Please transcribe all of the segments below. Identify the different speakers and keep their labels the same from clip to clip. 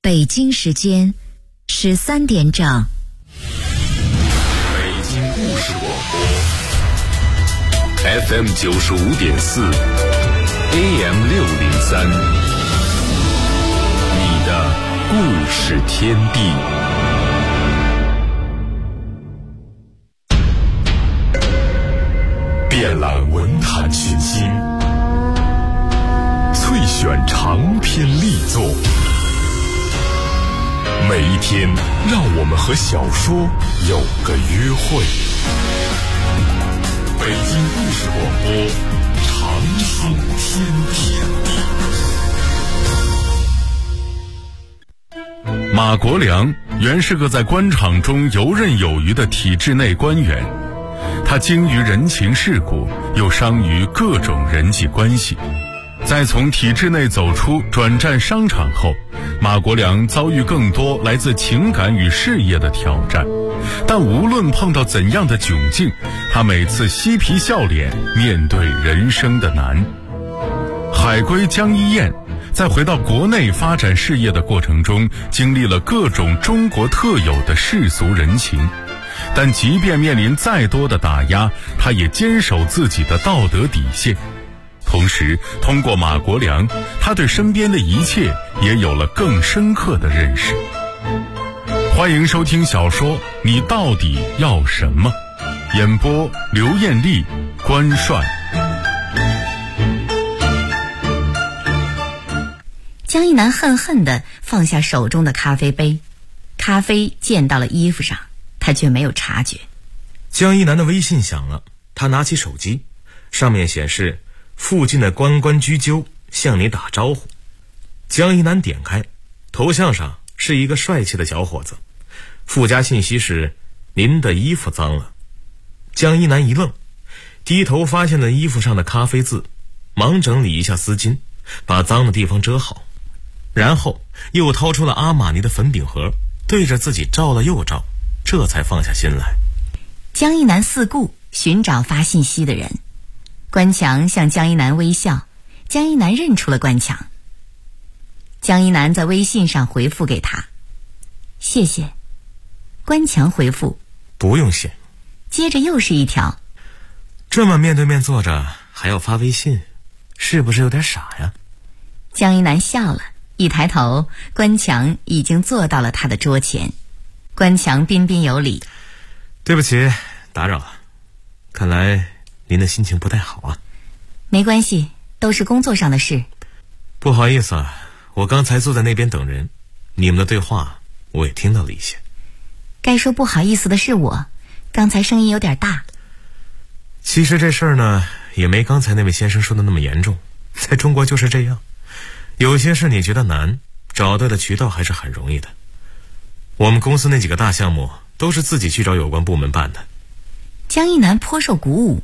Speaker 1: 北京时间13点整。
Speaker 2: 北京故事广播 FM 95.4 AM 603，你的故事天地。遍览文坛群星，萃选长篇力作。每一天，让我们和小说有个约会。北京故事广播，长寿天地。马国良原是个在官场中游刃有余的体制内官员，他精于人情世故，又商于各种人际关系。在从体制内走出，转战商场后，马国良遭遇更多来自情感与事业的挑战，但无论碰到怎样的窘境，他每次嬉皮笑脸面对人生的难。海归江一燕在回到国内发展事业的过程中，经历了各种中国特有的世俗人情，但即便面临再多的打压，他也坚守自己的道德底线。同时，通过马国良，他对身边的一切也有了更深刻的认识。欢迎收听小说《你到底要什么》，演播刘艳丽、关帅。
Speaker 1: 江一南恨恨地放下手中的咖啡杯，咖啡溅到了衣服上，他却没有察觉。
Speaker 3: 江一南的微信响了，他拿起手机，上面显示附近的关关雎鸠向你打招呼。江一南点开，头像上是一个帅气的小伙子，附加信息是您的衣服脏了。江一南一愣，低头发现了衣服上的咖啡渍，忙整理一下丝巾，把脏的地方遮好，然后又掏出了阿玛尼的粉饼盒，对着自己照了又照，这才放下心来。
Speaker 1: 江一南四顾寻找发信息的人，关强向江一南微笑，江一南认出了关强。江一南在微信上回复给他，谢谢。关强回复，
Speaker 3: 不用谢。
Speaker 1: 接着又是一条，
Speaker 3: 这么面对面坐着还要发微信，是不是有点傻呀？
Speaker 1: 江一南笑了，一抬头，关强已经坐到了他的桌前。关强彬彬有礼，
Speaker 3: 对不起，打扰了，看来您的心情不太好啊。
Speaker 1: 没关系，都是工作上的事。
Speaker 3: 不好意思啊，我刚才坐在那边等人，你们的对话我也听到了一些。
Speaker 1: 该说不好意思的是我，刚才声音有点大。
Speaker 3: 其实这事儿呢，也没刚才那位先生说的那么严重，在中国就是这样，有些事你觉得难，找对了渠道还是很容易的。我们公司那几个大项目都是自己去找有关部门办的。
Speaker 1: 江一南颇受鼓舞。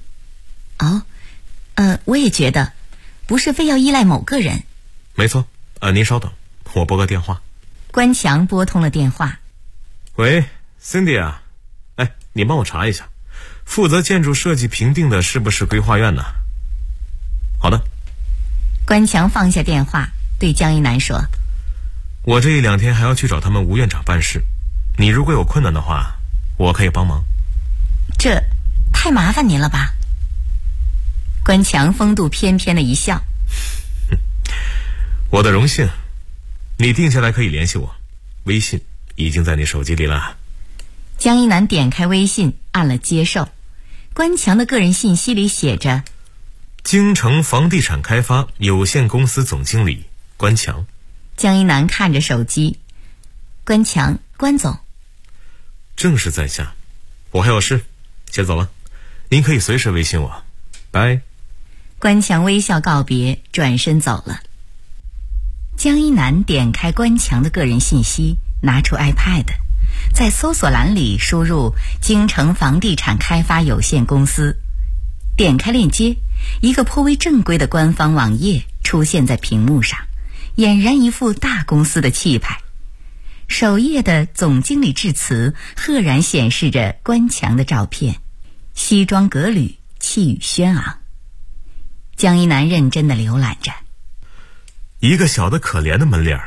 Speaker 1: 我也觉得，不是非要依赖某个人。
Speaker 3: 没错，您稍等，我拨个电话。
Speaker 1: 关强拨通了电话。
Speaker 3: 喂 ，Cindy 啊，你帮我查一下，负责建筑设计评定的是不是规划院呢？好的。
Speaker 1: 关强放下电话，对江一南说：“
Speaker 3: 我这一两天还要去找他们吴院长办事，你如果有困难的话，我可以帮忙。”
Speaker 1: 这太麻烦您了吧？关强风度翩翩的一笑。
Speaker 3: 我的荣幸，你定下来可以联系我，微信已经在你手机里了。
Speaker 1: 江一南点开微信，按了接受。关强的个人信息里写着：
Speaker 3: 京城房地产开发有限公司总经理关强。
Speaker 1: 江一南看着手机，关强，关总。
Speaker 3: 正是在下，我还有事，先走了，您可以随时微信我，拜。
Speaker 1: 关强微笑告别，转身走了。江一南点开关强的个人信息，拿出 iPad， 在搜索栏里输入京城房地产开发有限公司，点开链接，一个颇为正规的官方网页出现在屏幕上，俨然一副大公司的气派。首页的总经理致辞赫然显示着关强的照片，西装革履，气宇轩昂。江一南认真地浏览着。
Speaker 3: 一个小的可怜的门脸，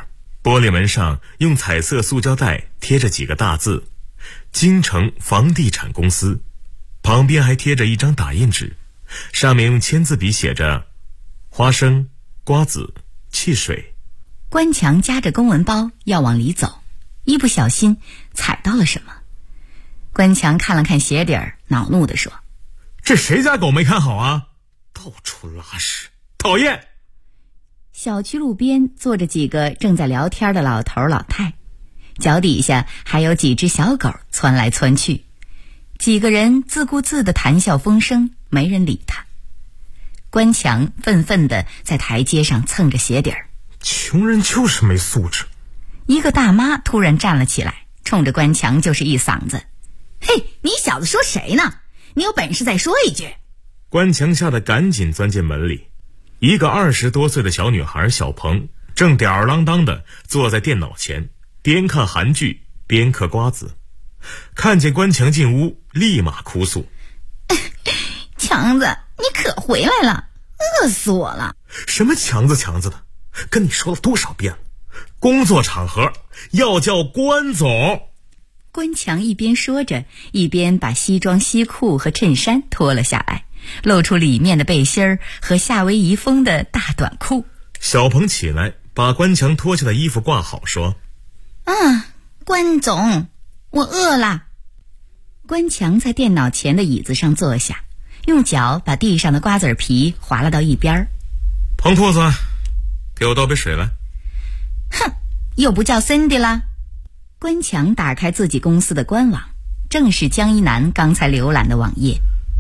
Speaker 3: 玻璃门上用彩色塑胶袋贴着几个大字：京城房地产公司。旁边还贴着一张打印纸，上面用签字笔写着花生、瓜子、汽水。
Speaker 1: 关强夹着公文包要往里走，一不小心踩到了什么。关强看了看鞋底儿，恼怒地说：
Speaker 3: 这谁家狗没看好啊，到处拉屎，讨厌！
Speaker 1: 小区路边坐着几个正在聊天的老头老太，脚底下还有几只小狗窜来窜去，几个人自顾自的谈笑风生，没人理他。关强愤愤地在台阶上蹭着鞋底儿。
Speaker 3: 穷人就是没素质。
Speaker 1: 一个大妈突然站了起来，冲着关强就是一嗓子：嘿，你小子说谁呢？你有本事再说一句！
Speaker 3: 关强吓得赶紧钻进门里。一个20多岁的小女孩小鹏正吊儿郎当地坐在电脑前，边看韩剧边嗑瓜子。看见关强进屋，立马哭诉：
Speaker 1: 强子，你可回来了，饿死我了！
Speaker 3: 什么强子的，跟你说了多少遍了，工作场合要叫关总。
Speaker 1: 关强一边说着，一边把西装西裤和衬衫脱了下来，露出里面的背心儿和夏威夷风的大短裤。
Speaker 3: 小鹏起来把关强脱下的衣服挂好，说：
Speaker 1: 关总，我饿了。关强在电脑前的椅子上坐下，用脚把地上的瓜子皮划了到一边。
Speaker 3: 彭裤子，给我倒杯水来。
Speaker 1: 哼，又不叫 Cindy 啦。关强打开自己公司的官网，正是江一南刚才浏览的网页。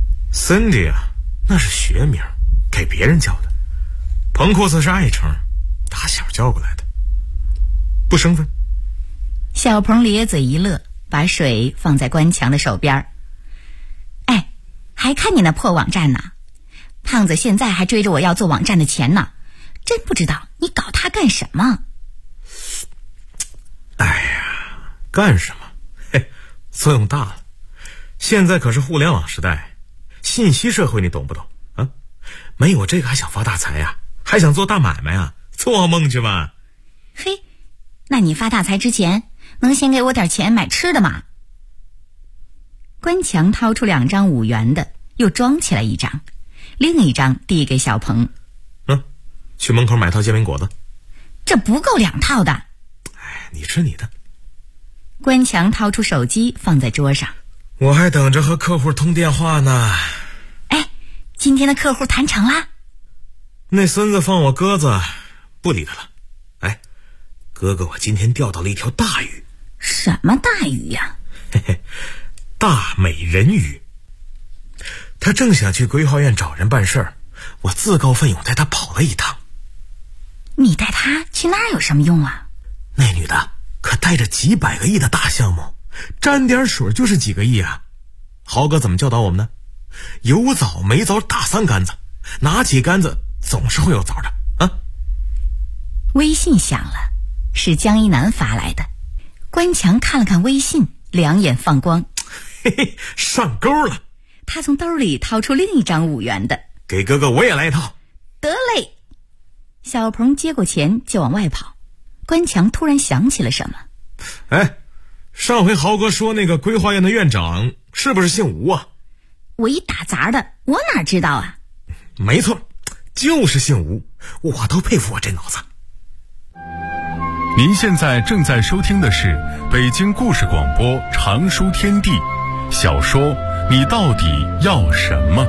Speaker 3: Cindy 啊，那是学名，给别人叫的。彭裤子是爱称，打小叫过来的，不生分。
Speaker 1: 小鹏咧嘴一乐，把水放在关强的手边。哎，还看你那破网站呢？胖子现在还追着我要做网站的钱呢，真不知道你搞它干什么。
Speaker 3: 哎呀，干什么？嘿，作用大了。现在可是互联网时代，信息社会，你懂不懂啊？没有这个还想发大财呀？还想做大买卖啊？做梦去吧！
Speaker 1: 嘿，那你发大财之前能先给我点钱买吃的吗？关强掏出2张5元的，又装起来一张，另一张递给小鹏。
Speaker 3: 去门口买套煎饼果子。
Speaker 1: 这不够2套的。
Speaker 3: 哎，你吃你的。
Speaker 1: 关强掏出手机放在桌上。
Speaker 3: 我还等着和客户通电话呢。
Speaker 1: 哎，今天的客户谈成啦。
Speaker 3: 那孙子放我鸽子，不理他了。哎，哥哥，我今天钓到了一条大鱼。
Speaker 1: 什么大鱼呀？
Speaker 3: 嘿嘿，大美人鱼。他正想去规划院找人办事儿，我自告奋勇带他跑了一趟。
Speaker 1: 你带他去那儿有什么用啊？
Speaker 3: 那女的可带着几百个亿的大项目，沾点水就是几个亿啊。豪哥怎么教导我们呢？有枣没枣打3竿子，拿起杆子总是会有枣的啊。
Speaker 1: 微信响了，是江一南发来的。关强看了看微信，两眼放光。
Speaker 3: 嘿嘿，上钩了。
Speaker 1: 他从兜里掏出另一张5元的。
Speaker 3: 给哥哥我也来一套。
Speaker 1: 得嘞。小鹏接过钱就往外跑。关强突然想起了什么。
Speaker 3: 哎，上回豪哥说那个规划院的院长是不是姓吴啊？
Speaker 1: 我一打杂的，我哪知道啊？
Speaker 3: 没错，就是姓吴，我都佩服我这脑子。
Speaker 2: 您现在正在收听的是北京故事广播长书天地小说你到底要什么？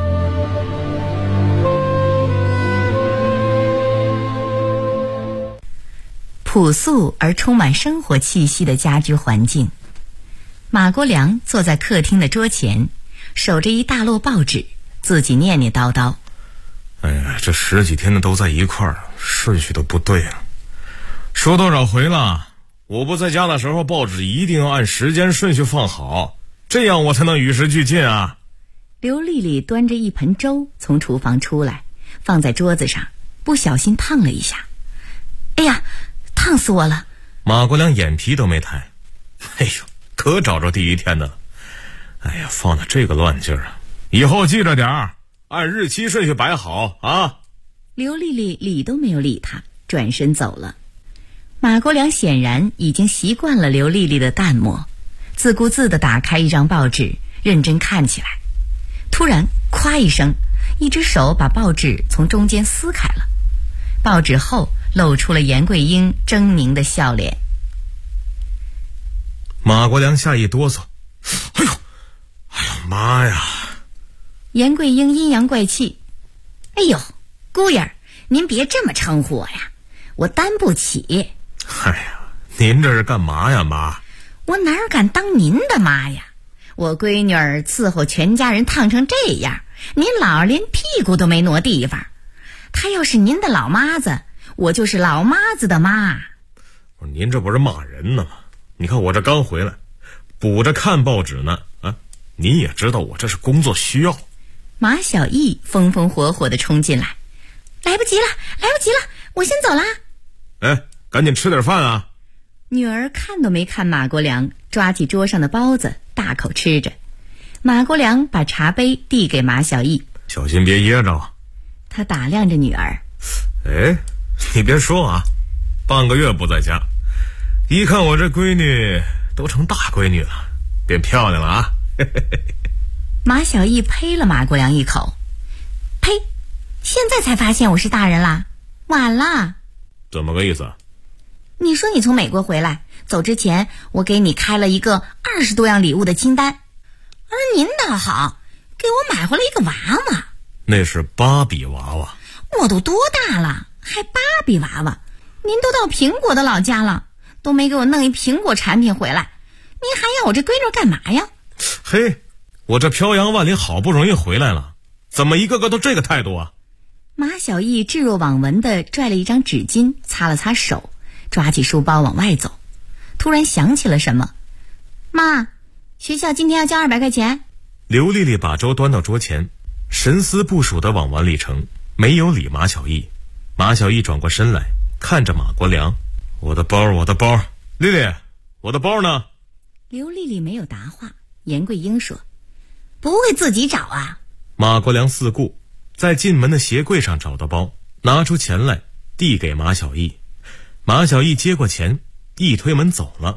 Speaker 1: 朴素而充满生活气息的家居环境。马国良坐在客厅的桌前，守着一大摞报纸，自己念念叨叨。
Speaker 3: 哎呀，这10几天的都在一块儿，顺序都不对啊。说多少回了，我不在家的时候，报纸一定要按时间顺序放好，这样我才能与时俱进啊。
Speaker 1: 刘丽丽端着一盆粥从厨房出来，放在桌子上，不小心烫了一下。哎呀，烫死我了！
Speaker 3: 马国良眼皮都没抬。哎呦，可找着第一天的了。哎呀，放的这个乱劲儿啊！以后记着点儿，按日期顺序摆好啊。
Speaker 1: 刘丽丽理都没有理他，转身走了。 马国良显然已经习惯了刘丽丽的淡漠，自顾自地打开一张报纸，认真看起来。突然咵一声，一只手把报纸从中间撕开了，报纸后露出了严桂英狰狞的笑脸。
Speaker 3: 马国良吓一哆嗦，哎呦妈呀！
Speaker 1: 严桂英阴阳怪气，哎呦，姑爷儿，您别这么称呼我呀，我担不起。
Speaker 3: 哎呀，您这是干嘛呀，妈？
Speaker 1: 我哪敢当您的妈呀？我闺女儿伺候全家人烫成这样，您姥儿连屁股都没挪地方。她要是您的老妈子，我就是老妈子的妈。
Speaker 3: 您这不是骂人呢吗？你看我这刚回来，补着看报纸呢啊！您也知道我这是工作需要。
Speaker 1: 马小艺风风火火地冲进来，来不及了，我先走啦。
Speaker 3: 哎，赶紧吃点饭啊！
Speaker 1: 女儿看都没看马国良，抓起桌上的包子大口吃着。马国良把茶杯递给马小艺，
Speaker 3: 小心别噎着。
Speaker 1: 他打量着女儿，
Speaker 3: 哎，你别说啊，半个月不在家，一看我这闺女都成大闺女了，变漂亮了啊！
Speaker 1: 马小艺呸了马国良一口，呸！现在才发现我是大人啦，晚了。
Speaker 3: 怎么个意思？
Speaker 1: 你说你从美国回来，走之前我给你开了一个20多样礼物的清单，而您倒好，给我买回来一个娃娃。
Speaker 3: 那是芭比娃娃。
Speaker 1: 我都多大了，还芭比娃娃？您都到苹果的老家了，都没给我弄一苹果产品回来，您还要我这闺女干嘛呀？
Speaker 3: 嘿，我这漂洋万里好不容易回来了，怎么一个个都这个态度啊？
Speaker 1: 马小艺置若罔闻地拽了一张纸巾擦了擦手，抓起书包往外走。突然想起了什么，妈，学校今天要交200块钱。
Speaker 3: 刘丽丽把粥端到桌前，神思部署地往碗里盛，没有理马小艺。马小艺转过身来看着马国良，我的包，丽丽，我的包呢？
Speaker 1: 刘丽丽没有答话。严桂英说，不会自己找啊？
Speaker 3: 马国良四顾，在进门的鞋柜上找到包，拿出钱来递给马小艺。马小艺接过钱，一推门走了。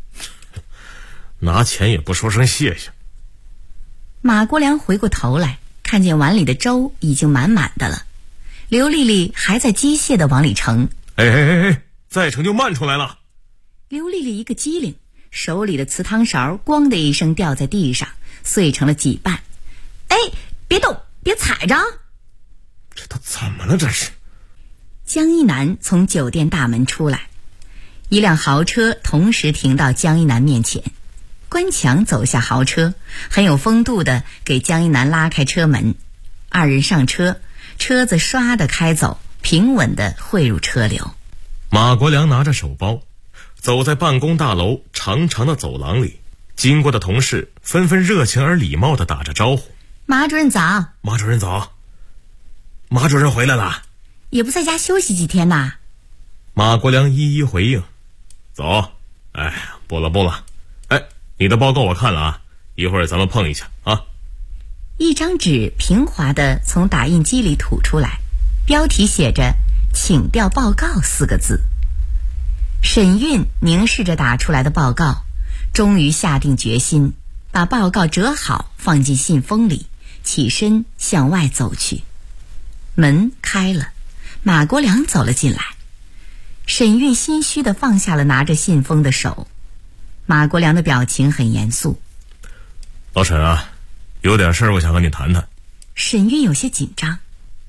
Speaker 3: 拿钱也不说声谢谢。
Speaker 1: 马国良回过头来，看见碗里的粥已经满满的了，刘丽丽还在机械地往里盛。
Speaker 3: 哎，再盛就漫出来了。
Speaker 1: 刘丽丽一个机灵，手里的瓷汤勺咣的一声掉在地上，碎成了几瓣。哎，别动，别踩着。
Speaker 3: 这都怎么了这是？
Speaker 1: 江一南从酒店大门出来，一辆豪车同时停到江一南面前。关强走下豪车，很有风度地给江一南拉开车门。2人上车，车子唰地开走，平稳地汇入车流。
Speaker 3: 马国良拿着手包，走在办公大楼长长的走廊里，经过的同事纷纷热情而礼貌地打着招呼。
Speaker 1: 马主任早。
Speaker 3: 马主任早。马主任回来了。
Speaker 1: 也不在家休息几天呐？
Speaker 3: 马国良一一回应。走。哎，不了。哎，你的报告我看了啊，一会儿咱们碰一下啊。
Speaker 1: 一张纸平滑地从打印机里吐出来，标题写着请调报告4个字。沈韵凝视着打出来的报告，终于下定决心，把报告折好放进信封里，起身向外走去。门开了，马国良走了进来。沈韵心虚地放下了拿着信封的手。马国良的表情很严肃。
Speaker 3: 老沈啊，有点事儿我想和你谈谈。
Speaker 1: 沈韵有些紧张。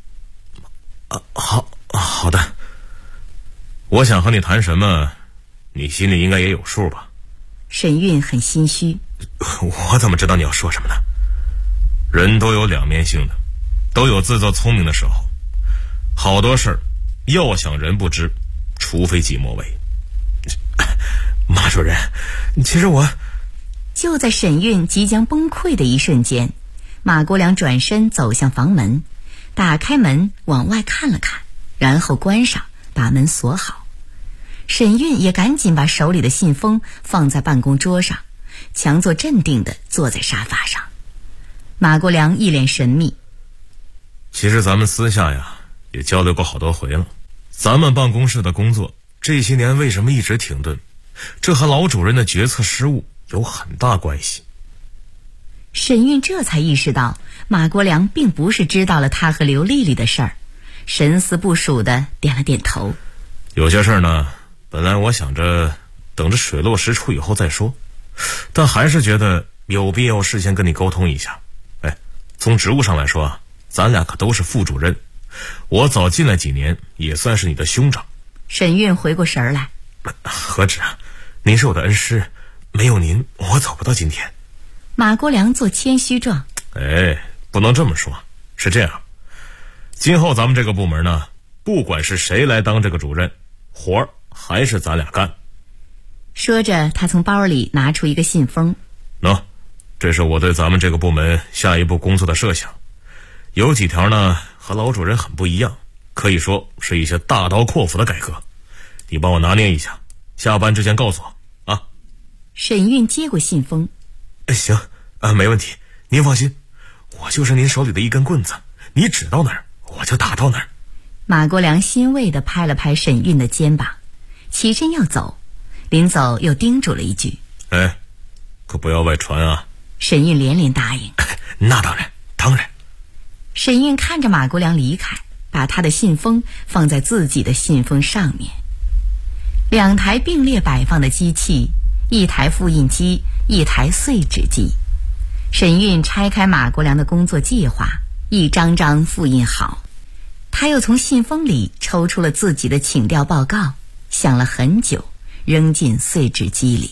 Speaker 3: 好的。我想和你谈什么，你心里应该也有数吧？
Speaker 1: 沈韵很心虚。
Speaker 3: 我怎么知道你要说什么呢？人都有两面性的，都有自作聪明的时候。好多事儿，要想人不知，除非己莫为。马主任，其实我……
Speaker 1: 就在沈韵即将崩溃的一瞬间，马国良转身走向房门，打开门往外看了看，然后关上，把门锁好。沈韵也赶紧把手里的信封放在办公桌上，强作镇定地坐在沙发上。马国良一脸神秘。
Speaker 3: 其实咱们私下呀也交流过好多回了，咱们办公室的工作这些年为什么一直停顿，这和老主任的决策失误有很大关系。
Speaker 1: 沈韵这才意识到马国良并不是知道了他和刘丽丽的事儿，神思不属的点了点头。
Speaker 3: 有些事儿呢，本来我想着等着水落石出以后再说，但还是觉得有必要事先跟你沟通一下。从职务上来说啊，咱俩可都是副主任，我早进来几年，也算是你的兄长。
Speaker 1: 沈韵回过神来，
Speaker 3: 何止啊，您是我的恩师，没有您我走不到今天。
Speaker 1: 马国良做谦虚状，
Speaker 3: 不能这么说，是这样，今后咱们这个部门呢，不管是谁来当这个主任，活儿还是咱俩干。
Speaker 1: 说着他从包里拿出一个信封，
Speaker 3: 这是我对咱们这个部门下一步工作的设想，有几条呢和老主任很不一样，可以说是一些大刀阔斧的改革，你帮我拿捏一下，下班之前告诉我啊。
Speaker 1: 沈韵接过信封，
Speaker 3: 行没问题，您放心，我就是您手里的一根棍子，你指到哪儿我就打到哪儿。
Speaker 1: 马国良欣慰地拍了拍沈韵的肩膀，起身要走，临走又叮嘱了一句，
Speaker 3: 可不要外传啊。
Speaker 1: 沈韵连连答应，
Speaker 3: 那当然当然。
Speaker 1: 沈韵看着马国良离开，把他的信封放在自己的信封上面。2台并列摆放的机器，一台复印机，一台碎纸机。沈韵拆开马国良的工作计划，一张张复印好。他又从信封里抽出了自己的请调报告，想了很久，扔进碎纸机里。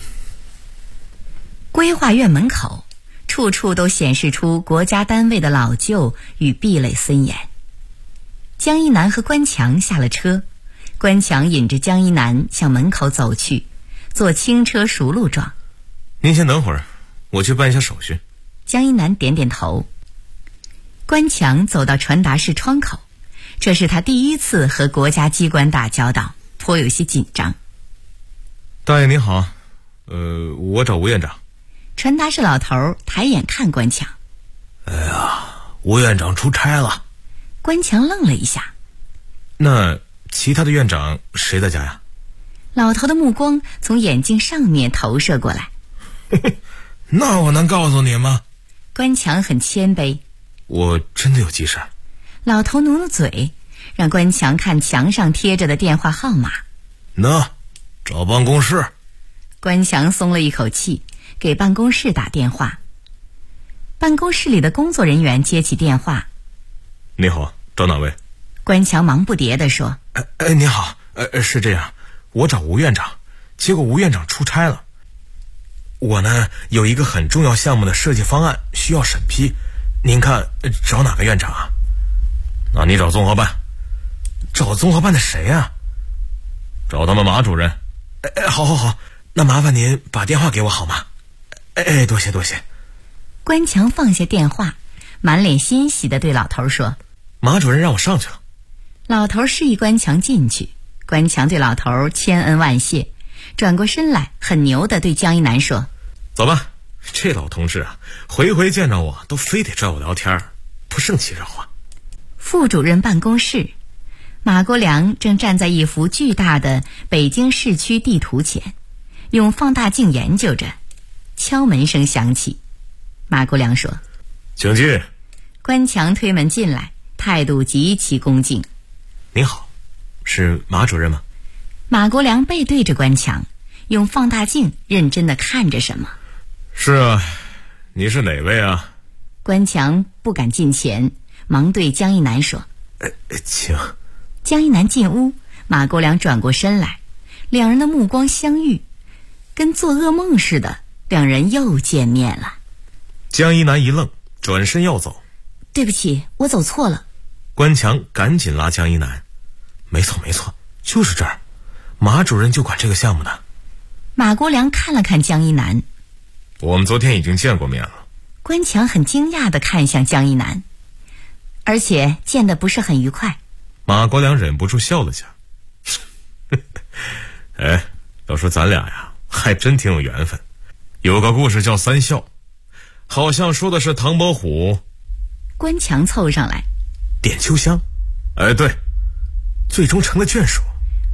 Speaker 1: 规划院门口，处处都显示出国家单位的老旧与壁垒森严。江一南和关强下了车，关强引着江一南向门口走去，做轻车熟路状。
Speaker 3: 您先等会儿，我去办一下手续。
Speaker 1: 江一南点点头。关强走到传达室窗口，这是他第一次和国家机关打交道，颇有些紧张。
Speaker 3: 大爷您好，我找吴院长。
Speaker 1: 传达室老头抬眼看关强，
Speaker 3: 吴院长出差了。
Speaker 1: 关强愣了一下，
Speaker 3: 那其他的院长谁在家呀？
Speaker 1: 老头的目光从眼镜上面投射过来。
Speaker 3: 那我能告诉你吗？
Speaker 1: 关强很谦卑。
Speaker 3: 我真的有急事。
Speaker 1: 老头努努嘴，让关强看墙上贴着的电话号码。
Speaker 3: 找办公室。
Speaker 1: 关强松了一口气，给办公室打电话。办公室里的工作人员接起电话。
Speaker 3: 你好，找哪位？
Speaker 1: 关强忙不迭地说。
Speaker 3: 你好，是这样，我找吴院长，结果吴院长出差了。我呢有一个很重要项目的设计方案需要审批，您看找哪个院长啊？那你找综合办。找综合办的谁啊？找他们马主任。好，那麻烦您把电话给我好吗？多谢。
Speaker 1: 关强放下电话，满脸欣喜地对老头说，
Speaker 3: 马主任让我上去了。
Speaker 1: 老头示意关强进去，关强对老头千恩万谢，转过身来很牛地对江一南说，
Speaker 3: 走吧，这老同志啊，回回见着我都非得找我聊天，不胜其扰啊。
Speaker 1: 副主任办公室，马国良正站在一幅巨大的北京市区地图前，用放大镜研究着。敲门声响起，马国良说，
Speaker 3: 请进。
Speaker 1: 关强推门进来，态度极其恭敬。
Speaker 3: 您好，是马主任吗？
Speaker 1: 马国良背对着关强，用放大镜认真地看着什么。
Speaker 3: 是啊，你是哪位啊？
Speaker 1: 关强不敢近前，忙对江一南说，
Speaker 3: 请。
Speaker 1: 江一南进屋，马国良转过身来，两人的目光相遇，跟做噩梦似的，两人又见面了。
Speaker 3: 江一南一愣，转身要走。
Speaker 1: 对不起，我走错了。
Speaker 3: 关强赶紧拉江一南，没错，就是这儿，马主任就管这个项目的。
Speaker 1: 马国良看了看江一南，
Speaker 3: 我们昨天已经见过面了。
Speaker 1: 关强很惊讶地看向江一南，而且见得不是很愉快。
Speaker 3: 马国良忍不住笑了下。要说咱俩呀，还真挺有缘分。有个故事叫三笑，好像说的是唐伯虎。
Speaker 1: 关强凑上来，
Speaker 3: 点秋香。对，最终成了眷属。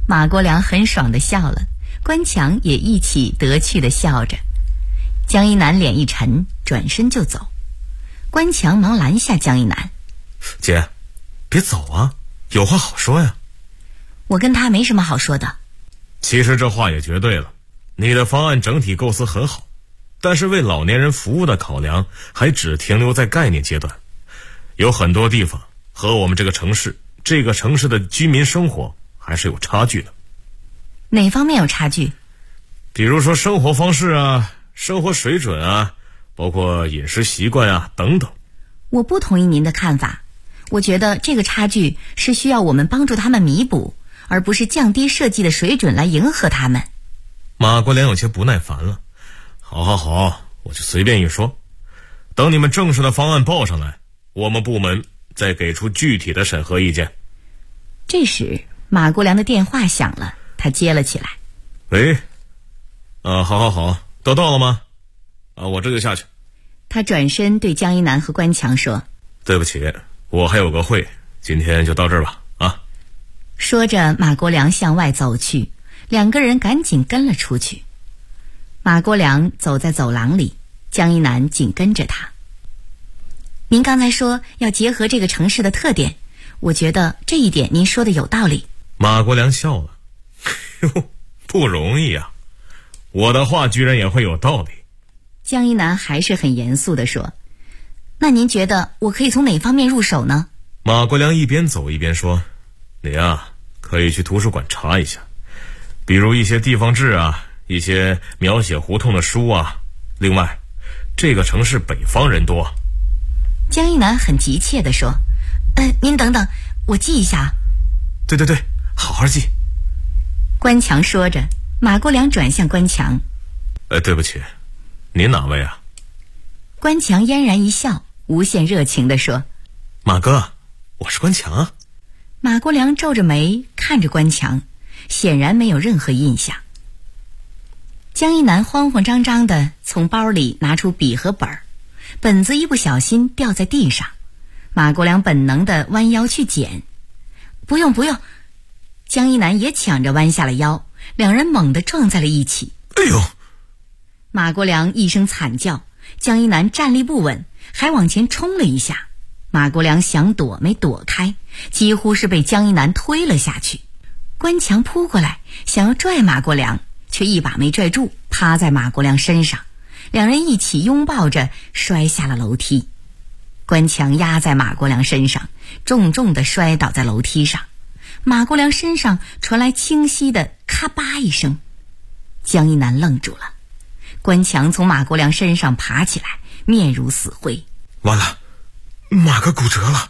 Speaker 1: 马国良很爽地笑了，关强也一起得趣地笑着。江一南脸一沉，转身就走。关强忙拦下江一南：“
Speaker 3: 姐，别走啊，有话好说呀。”“
Speaker 1: 我跟他没什么好说的。”“
Speaker 3: 其实这话也绝对了，你的方案整体构思很好，但是为老年人服务的考量还只停留在概念阶段，有很多地方和我们这个城市的居民生活还是有差距的。”“
Speaker 1: 哪方面有差距？”“
Speaker 3: 比如说生活方式啊，生活水准啊，包括饮食习惯啊等等。”“
Speaker 1: 我不同意您的看法，我觉得这个差距是需要我们帮助他们弥补，而不是降低设计的水准来迎合他们。”
Speaker 3: 马国良有些不耐烦了。好，我就随便一说，等你们正式的方案报上来，我们部门再给出具体的审核意见。
Speaker 1: 这时马国良的电话响了，他接了起来。
Speaker 3: “喂，好，都到了吗？我这就下去。”
Speaker 1: 他转身对江一南和关强说：“
Speaker 3: 对不起，我还有个会，今天就到这儿吧。”
Speaker 1: 说着马国良向外走去，两个人赶紧跟了出去。马国良走在走廊里，江一南紧跟着他。“您刚才说要结合这个城市的特点，我觉得这一点您说的有道理。”
Speaker 3: 马国良笑了。不容易啊，我的话居然也会有道理。
Speaker 1: 江一南还是很严肃地说：“那您觉得我可以从哪方面入手呢？”
Speaker 3: 马国良一边走一边说：“你可以去图书馆查一下，比如一些地方志啊，一些描写胡同的书啊。另外，这个城市北方人多。”
Speaker 1: 江一南很急切地说：“您等等，我记一下。”“
Speaker 3: 对，好好记。”
Speaker 1: 关强说着，马国良转向关强：“
Speaker 3: 对不起，您哪位啊？”
Speaker 1: 关强嫣然一笑，无限热情地说：“
Speaker 3: 马哥，我是关强啊。”
Speaker 1: 马国良皱着眉看着关强，显然没有任何印象。江一南慌慌张张地从包里拿出笔和本儿，本子一不小心掉在地上，马国良本能地弯腰去捡。“不用。”江一南也抢着弯下了腰，两人猛地撞在了一起。
Speaker 3: “哎呦！”
Speaker 1: 马国良一声惨叫，江一南站立不稳，还往前冲了一下。马国良想躲没躲开，几乎是被江一南推了下去。关强扑过来想要拽马国良，却一把没拽住，趴在马国良身上，两人一起拥抱着摔下了楼梯。关强压在马国良身上，重重地摔倒在楼梯上。马国良身上传来清晰的咔吧一声。江一南愣住了。关强从马国良身上爬起来，面如死灰。
Speaker 3: “完了，马哥骨折了。”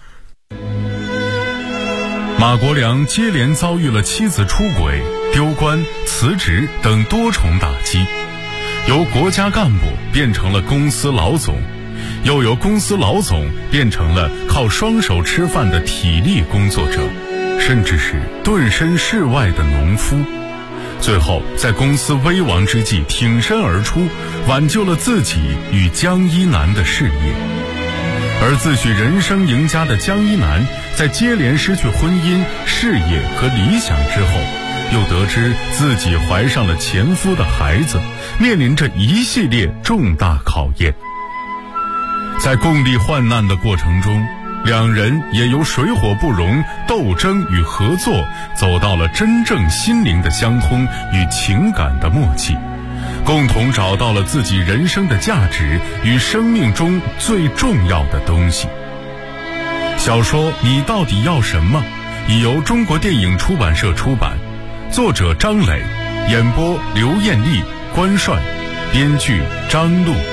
Speaker 2: 马国良接连遭遇了妻子出轨、丢官、辞职等多重打击，由国家干部变成了公司老总，又由公司老总变成了靠双手吃饭的体力工作者，甚至是顿身事外的农夫。最后在公司危亡之际挺身而出，挽救了自己与江一南的事业。而自诩人生赢家的江一南，在接连失去婚姻、事业和理想之后，又得知自己怀上了前夫的孩子，面临着一系列重大考验。在共历患难的过程中，两人也由水火不容、斗争与合作，走到了真正心灵的相通与情感的默契，共同找到了自己人生的价值与生命中最重要的东西。小说《你到底要什么》已由中国电影出版社出版，作者张磊，演播刘艳丽、关帅，编剧张璐。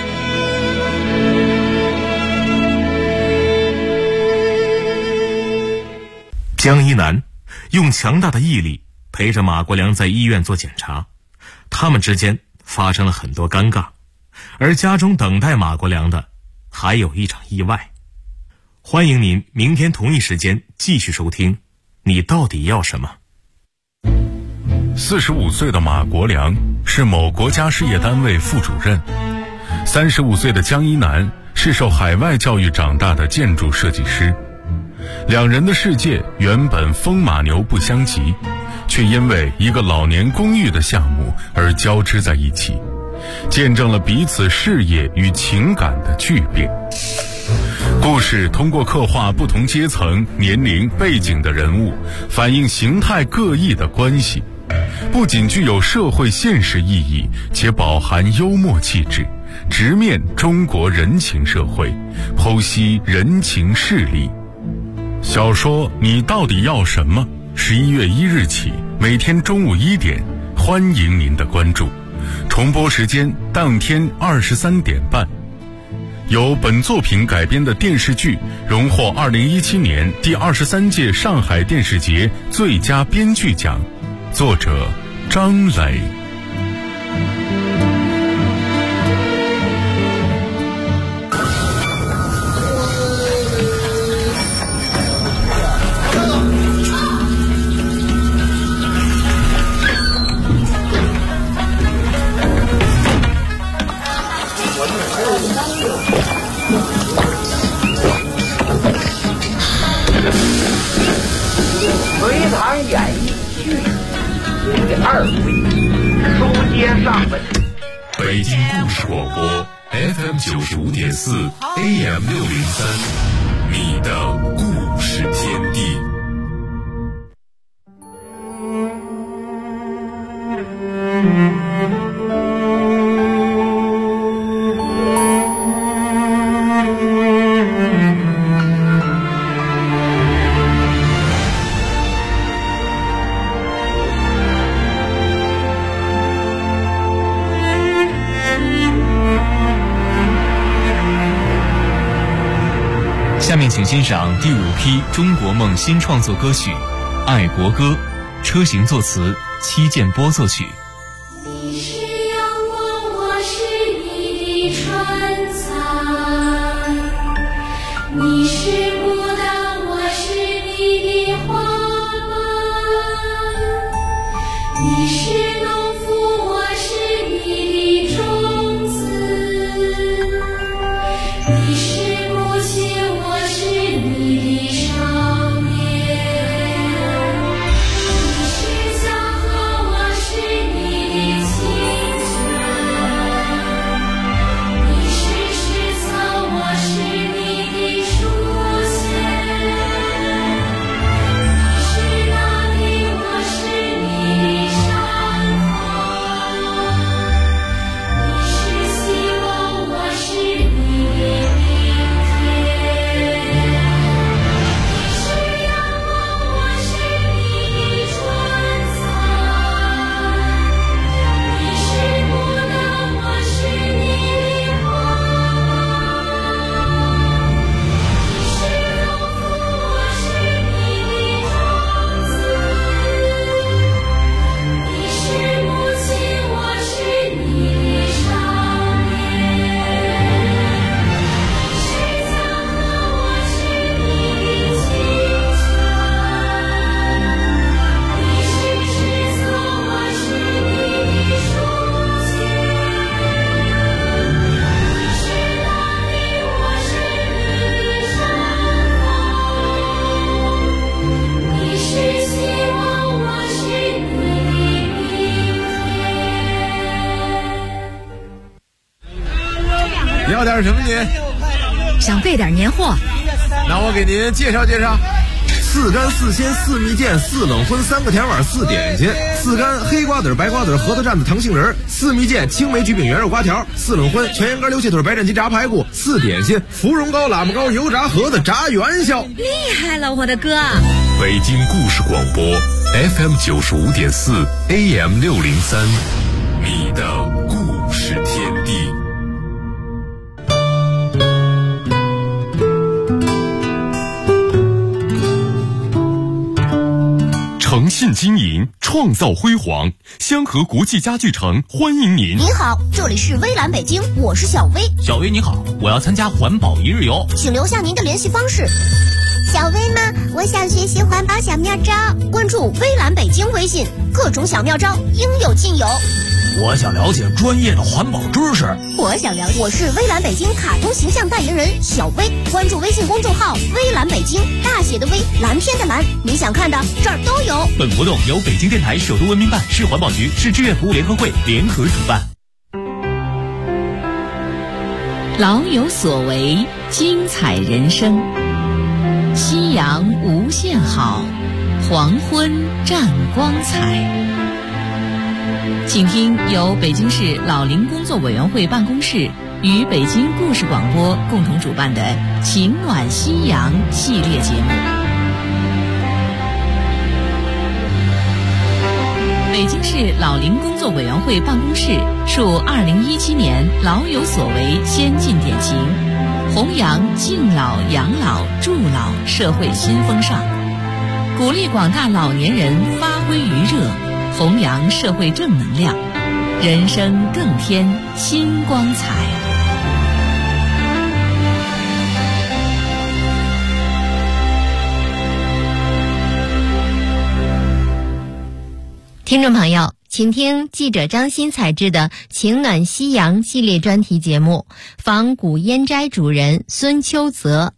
Speaker 3: 江一南用强大的毅力陪着马国良在医院做检查，他们之间发生了很多尴尬，而家中等待马国良的还有一场意外。欢迎您明天同一时间继续收听《你到底要什么》。
Speaker 2: 45岁的马国良是某国家事业单位副主任，35岁的江一南是受海外教育长大的建筑设计师。两人的世界原本风马牛不相及， 却因为一个老年公寓的项目而交织在一起，见证了彼此事业与情感的巨变。故事通过刻画不同阶层、年龄、背景的人物，反映形态各异的关系，不仅具有社会现实意义，且饱含幽默气质，直面中国人情社会，剖析人情事理。小说《你到底要什么》11月1日起，每天中午1点，欢迎您的关注。重播时间当天23点半。由本作品改编的电视剧荣获2017年第23届上海电视节最佳编剧奖，作者张磊。
Speaker 4: 隋唐演义续第2回，书接上文。
Speaker 2: 北京故事广播 FM 95.4 AM 603，你的故事天地。
Speaker 5: 下面请欣赏第5批中国梦新创作歌曲《爱国歌》，车行作词，戚建波作曲。
Speaker 6: 你是阳光，我是你的春彩；你是牡丹，我是你的花瓣；你是农夫，我是你的种子；你是母亲，我是你的少年；你是江河，我是你的清泉；你是石草，我是你的书签；你是大地，我是你的山河；你是希望，我是你的明天。你是阳光，我是你的春彩；你是牡丹，我是你的花瓣；你是农夫，我是你的种子；你是母亲，我是你的少年；你是江河，我是你的清泉；你是石草，我是你的书签；你是大地，我是你的山峰；你是希望，我是你的明天。
Speaker 7: 要点什么您？
Speaker 1: 想备点年货。
Speaker 7: 那我给您介绍介绍。4干4鲜4蜜饯4冷荤3个甜碗4点心，4干黑瓜子白瓜子核桃蘸子糖杏仁，4蜜饯青梅焗饼圆肉瓜条，4冷荤全羊肝溜蟹腿白斩鸡炸排骨，4点心芙蓉糕喇嘛糕油炸盒子炸元宵。
Speaker 1: 厉害了，我的哥！
Speaker 2: 北京故事广播 FM 95.4 AM 603，你的故事天地。诚信经营，创造辉煌。香河国际家具城欢迎您。
Speaker 8: 您好，这里是微蓝北京，我是小薇。
Speaker 5: 小薇你好，我要参加环保1日游，
Speaker 8: 请留下您的联系方式。 小薇吗？我想学习环保小妙招，关注微蓝北京微信，各种小妙招应有尽有。
Speaker 9: 我想了解专业的环保知识。
Speaker 8: 我想了解，我是微蓝北京卡通形象代言人小薇，关注微信公众号微蓝北京，大写的微，蓝天的蓝，你想看的这儿都有。
Speaker 5: 本活动由北京电台首都文明办、市环保局、市志愿服务联合会联合主办。
Speaker 1: 老有所为，精彩人生。夕阳无限好，黄昏占光彩。请听由北京市老龄工作委员会办公室与北京故事广播共同主办的《情暖夕阳》系列节目。北京市老龄工作委员会办公室树2017年老有所为先进典型，弘扬敬老养老助老社会新风尚，鼓励广大老年人发挥余热，弘扬社会正能量，人生更添新光彩。
Speaker 10: 听众朋友，请听记者张欣采制的《情暖夕阳》系列专题节目，访古烟斋主人孙秋泽。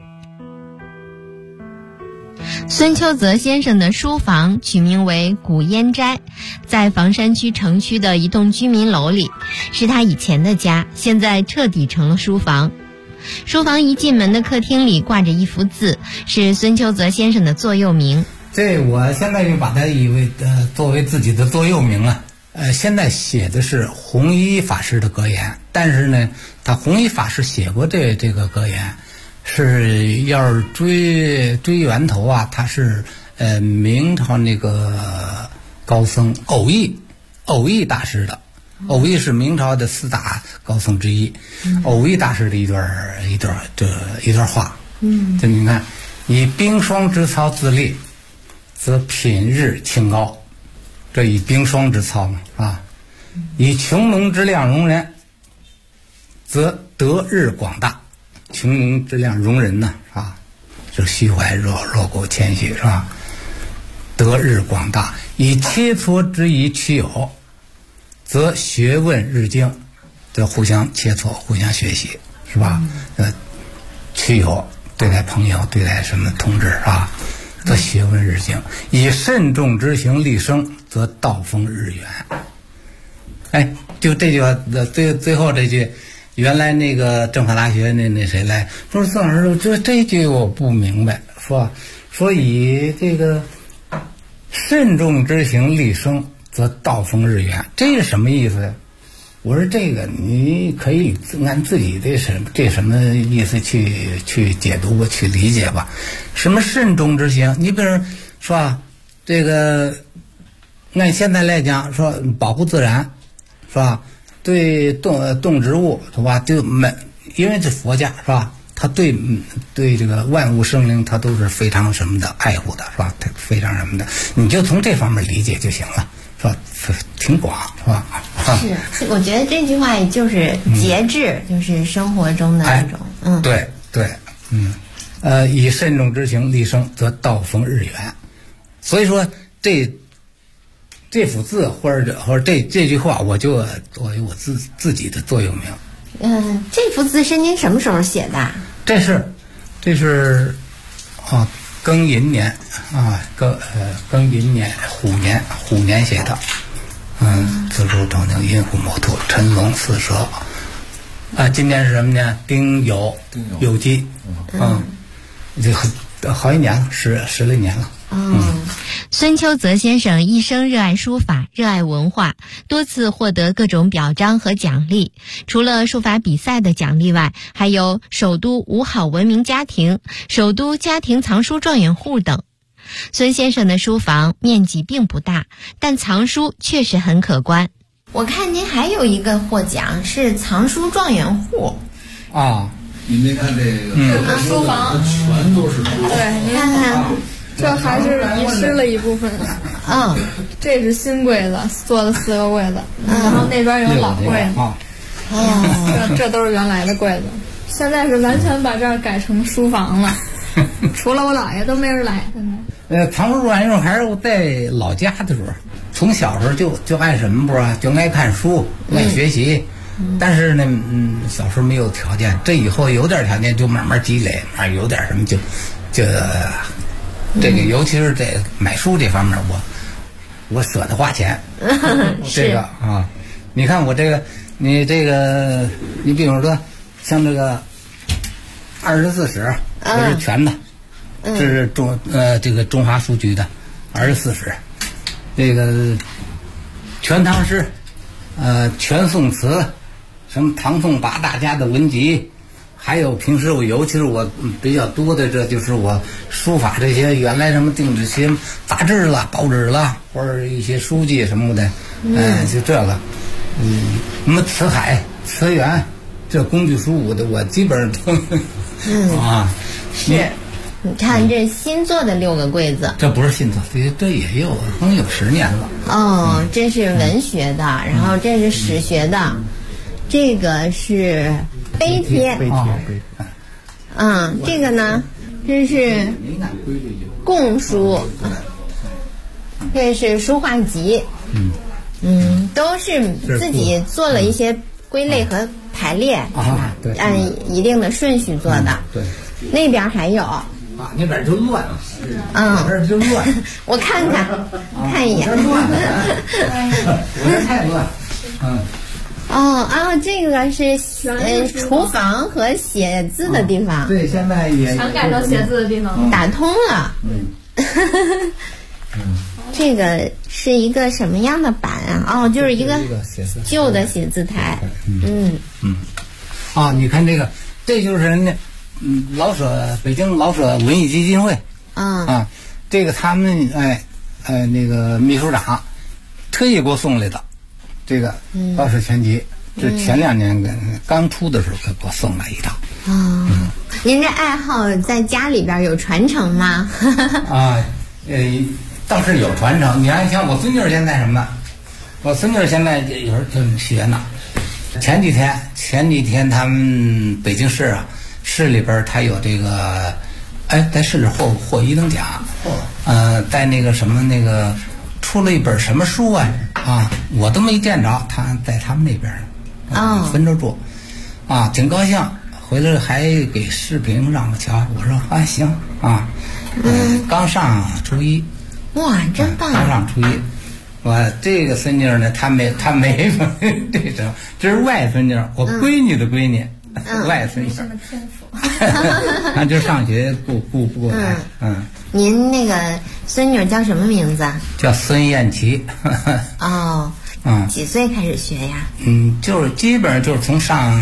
Speaker 10: 孙秋泽先生的书房取名为古烟斋，在房山区城区的一栋居民楼里，是他以前的家，现在彻底成了书房。书房一进门的客厅里挂着一幅字，是孙秋泽先生的座右铭。
Speaker 11: 这我现在就把它作为自己的座右铭了。现在写的是弘一法师的格言，但是呢，他弘一法师写过这个格言，是要是追源头啊，他是明朝那个高僧偶益大师的。偶益是明朝的4大高僧之一，偶益大师的一段话。这你看，以冰霜之操自立，则品日清高。这以冰霜之操嘛，啊，以穷农之量容人，则得日广大。穷农之量容人呢，啊，就虚怀若垢谦虚，是吧？得日广大，以切磋之谊取友，则学问日精。这互相切磋，互相学习，是吧？取友，对待朋友，对待什么同志啊，则学问日精。以慎重之行立生，则道风日远。哎，就这句话的最后这句，原来那个政法大学那谁来说，孙老师这句我不明白，说以这个慎重之行立生，则道风日远，这是什么意思呀？我说这个你可以按自己的什么意思去解读吧，去理解吧。什么慎重之行？你比如说啊，这个按现在来讲说保护自然，是吧？对动植物，是吧？因为是佛家，是吧？他对这个万物生灵，他都是非常什么的爱护的，是吧？他非常什么的，你就从这方面理解就行了，是吧？挺广，是吧？
Speaker 10: 是，我觉得这句话也就是节制，就是生活中的那种，
Speaker 11: 对，以慎重之行立生，则道风日远。所以说这幅字或者这句话，我就作为我自己的座右铭。
Speaker 10: 这幅字是您什么时候写的？
Speaker 11: 这是庚寅年啊，庚寅年虎年写的。子鼠丑牛寅虎卯兔辰龙巳蛇。今年是什么年？丁酉鸡。这好一年了，十来年了。
Speaker 10: 孙秋泽先生一生热爱书法，热爱文化，多次获得各种表彰和奖励。除了书法比赛的奖励外，还有首都五好文明家庭、首都家庭藏书状元户等。孙先生的书房面积并不大，但藏书确实很可观。我看您还有一个获奖是藏书状元户。
Speaker 12: 你没看这个
Speaker 13: 书房
Speaker 12: 全都是书。
Speaker 13: 对，您看看，这还是遗失了一部分。这是新柜子，做了4个柜子，然后那边有老柜子。这都是原来的柜子，现在是完全把这儿改成书房了。 除了我姥爷都没人来。
Speaker 11: 唐书专用还是我在老家的时候，从小时候就爱什么不啊？就爱看书，爱学习。但是呢，小时候没有条件，这以后有点条件就慢慢积累，有点什么就这个，尤其是在买书这方面，我舍得花钱。这个啊，你看我这个，你比如说像这个24史，这是全的，这是这个中华书局的24史，这个《全唐诗》，全宋词，什么唐宋八大家的文集。还有平时尤其是我比较多的，这就是我书法这些原来什么订这些杂志啦、报纸啦，或者一些书籍什么的，就这个，什么辞海、辞源，这工具书我基本上都啊。
Speaker 10: 是，你看这新做的6个柜子，
Speaker 11: 这不是新做，这也有可能有10年了。
Speaker 10: 哦，这是文学的，然后这是史学的，这个是碑帖。这个呢，这是供书，这是书画集。都是自己做了一些归类和排列，
Speaker 11: 对，
Speaker 10: 按一定的顺序做的。
Speaker 11: 对，
Speaker 10: 那边还有。
Speaker 11: 那边就乱了。我这就乱。
Speaker 10: 我看看一眼。
Speaker 11: 我这太乱。
Speaker 10: 这个是厨房和写字的地方。
Speaker 11: 对，现在也
Speaker 13: 全改成写字的地方，
Speaker 10: 打通了。这个是一个什么样的板啊？就是一个旧的写字台。
Speaker 11: 你看这个，这就是北京老舍文艺基金会。这个他们那个秘书长特意给我送来的。这个老舍全集，这前2年刚出的时候给我送来一套。
Speaker 10: 您这爱好在家里边有传承吗？
Speaker 11: 倒是有传承。你看，像我孙女现在什么呢？我孙女现在有时候就学呢。前几天他们北京市市里边他有这个，在市里获1等奖。在那个什么那个出了一本什么书我都没见着，他在他们那边分着住，挺高兴。回来还给视频让我瞧，我说行刚上初一。
Speaker 10: 哇，真棒！
Speaker 11: 刚上初一，我这个孙女呢，她没这是外孙女，我闺女的闺女，外孙女。
Speaker 13: 什么天赋？
Speaker 11: 她就上学不过来。
Speaker 10: 您那个孙女叫什么名字？
Speaker 11: 叫孙艳琪。
Speaker 10: 几岁开始学呀？
Speaker 11: 就是基本上就是从上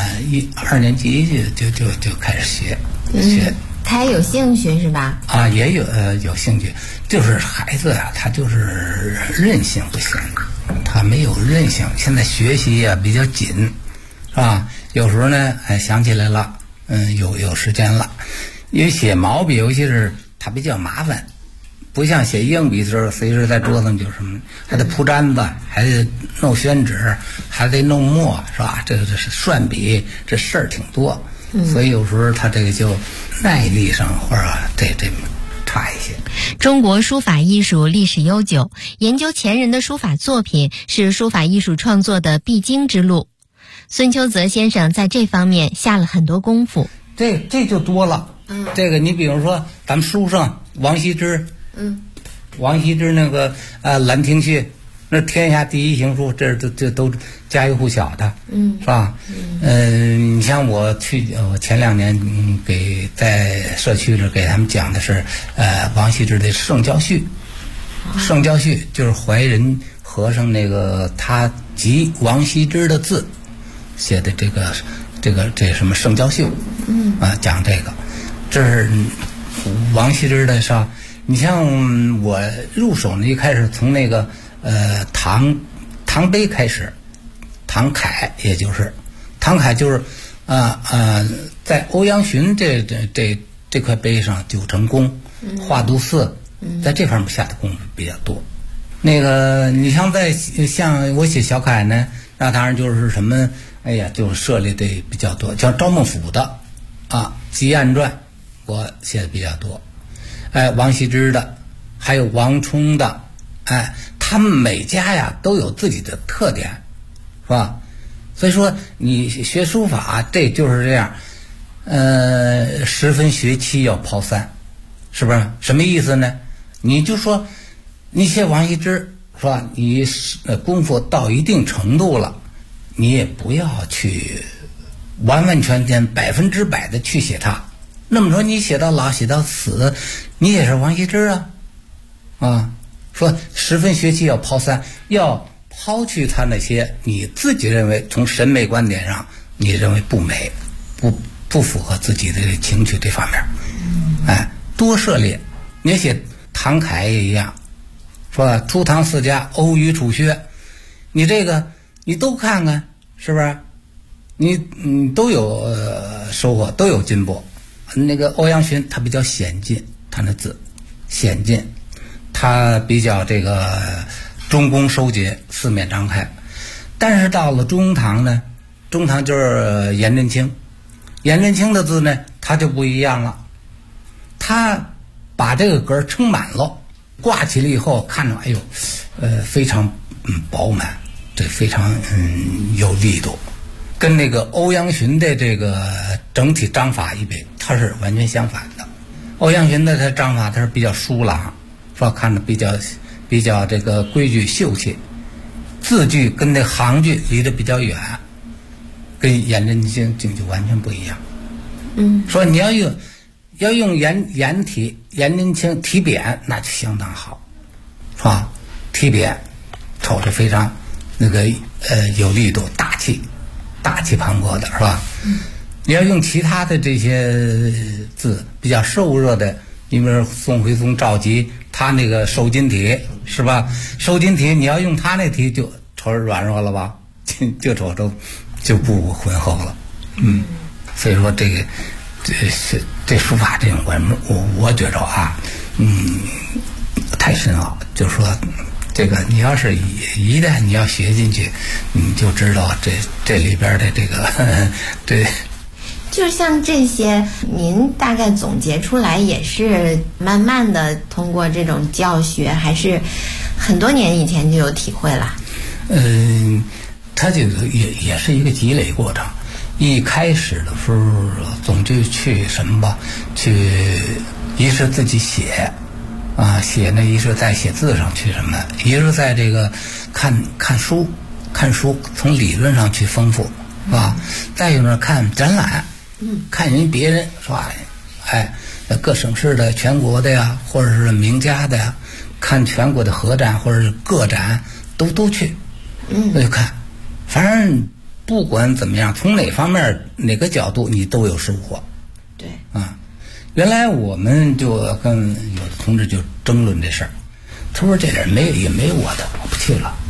Speaker 11: 1、2年级就开始学。
Speaker 10: 他也有兴趣是吧？
Speaker 11: 也有兴趣，就是孩子他就是韧性不行，他没有韧性。现在学习比较紧，是吧？有时候呢，想起来了，有时间了，因为写毛笔，尤其是它比较麻烦，不像写硬笔的时候，随时在桌子上就什么，还得铺毡子，还得弄宣纸，还得弄墨，是吧？这是涮笔，这事儿挺多。所以有时候他这个就耐力上或者这差一些。
Speaker 10: 中国书法艺术历史悠久，研究前人的书法作品是书法艺术创作的必经之路。孙秋泽先生在这方面下了很多功夫。
Speaker 11: 这就多了。这个你比如说咱们书上王羲之，王羲之那个《兰亭序》，那天下第一行书，这都家喻户晓的，是吧？你像我前2年在社区里给他们讲的是王羲之的《圣教序》。圣教序就是怀仁和尚那个他集王羲之的字写的这什么圣教序，讲这个，这是王羲之的是吧？你像我入手呢，一开始从那个唐碑开始，唐楷也就是唐楷就是在欧阳询这块碑上九成宫、华都寺，在这方面下的功夫比较多。那个你像像我写小楷呢，那当然就是什么，就涉猎的比较多，像赵孟俯的《集案传》， 我写的比较多。王羲之的，还有王充的，他们每家呀都有自己的特点，是吧？所以说你学书法，这就是这样，10分学7要抛3，是不是？什么意思呢？你就说你写王羲之，是吧？你功夫到一定程度了，你也不要去完完全全100%的去写它。那么说你写到老写到死，你也是王羲之啊，说10分学7要抛3，要抛去他那些你自己认为从审美观点上你认为不美、不符合自己的情趣这方面，多涉猎。你写唐楷也一样，说初唐4家欧虞楚薛，你这个你都看看，是不是？你都有收获，都有进步。那个欧阳询他比较险进，他那字险进，他比较这个中宫收结，四面张开。但是到了中唐呢，中唐就是颜真卿，颜真卿的字呢他就不一样了，他把这个格撑满了，挂起来以后看着非常饱满，这非常有力度，跟那个欧阳询的这个整体章法一比，它是完全相反的。欧阳询的他章法他是比较疏朗，说看着比较这个规矩秀气，字句跟那行距离得比较远，跟颜真卿就完全不一样。说你要用颜体，颜真卿体扁那就相当好，是吧？体扁瞅着非常那个有力度，大气磅礴的，是吧？你要用其他的这些字比较瘦弱的，因为宋徽宗赵佶他那个瘦金体，是吧？瘦金体你要用他那体就瞅着软弱了吧，就瞅着就不浑厚了。所以说这书法这种观念，我觉着太深奥。就是说这个你要是一旦你要学进去，你就知道这里边的这个这。
Speaker 10: 就像这些，您大概总结出来也是慢慢的通过这种教学，还是很多年以前就有体会了？
Speaker 11: 它这个也是一个积累过程。一开始的时候总就去什么吧，去一是自己写写呢，一是在写字上去什么，一是在这个看书，从理论上去丰富，是吧？再有呢看展览，看人别人，是吧？各省市的、全国的呀，或者是名家的呀，看全国的合展或者是个展都去，那就看，反正不管怎么样，从哪方面哪个角度你都有收获。
Speaker 10: 对
Speaker 11: 原来我们就跟有的同志就争论这事儿，他说这点也没有我的，我不去了。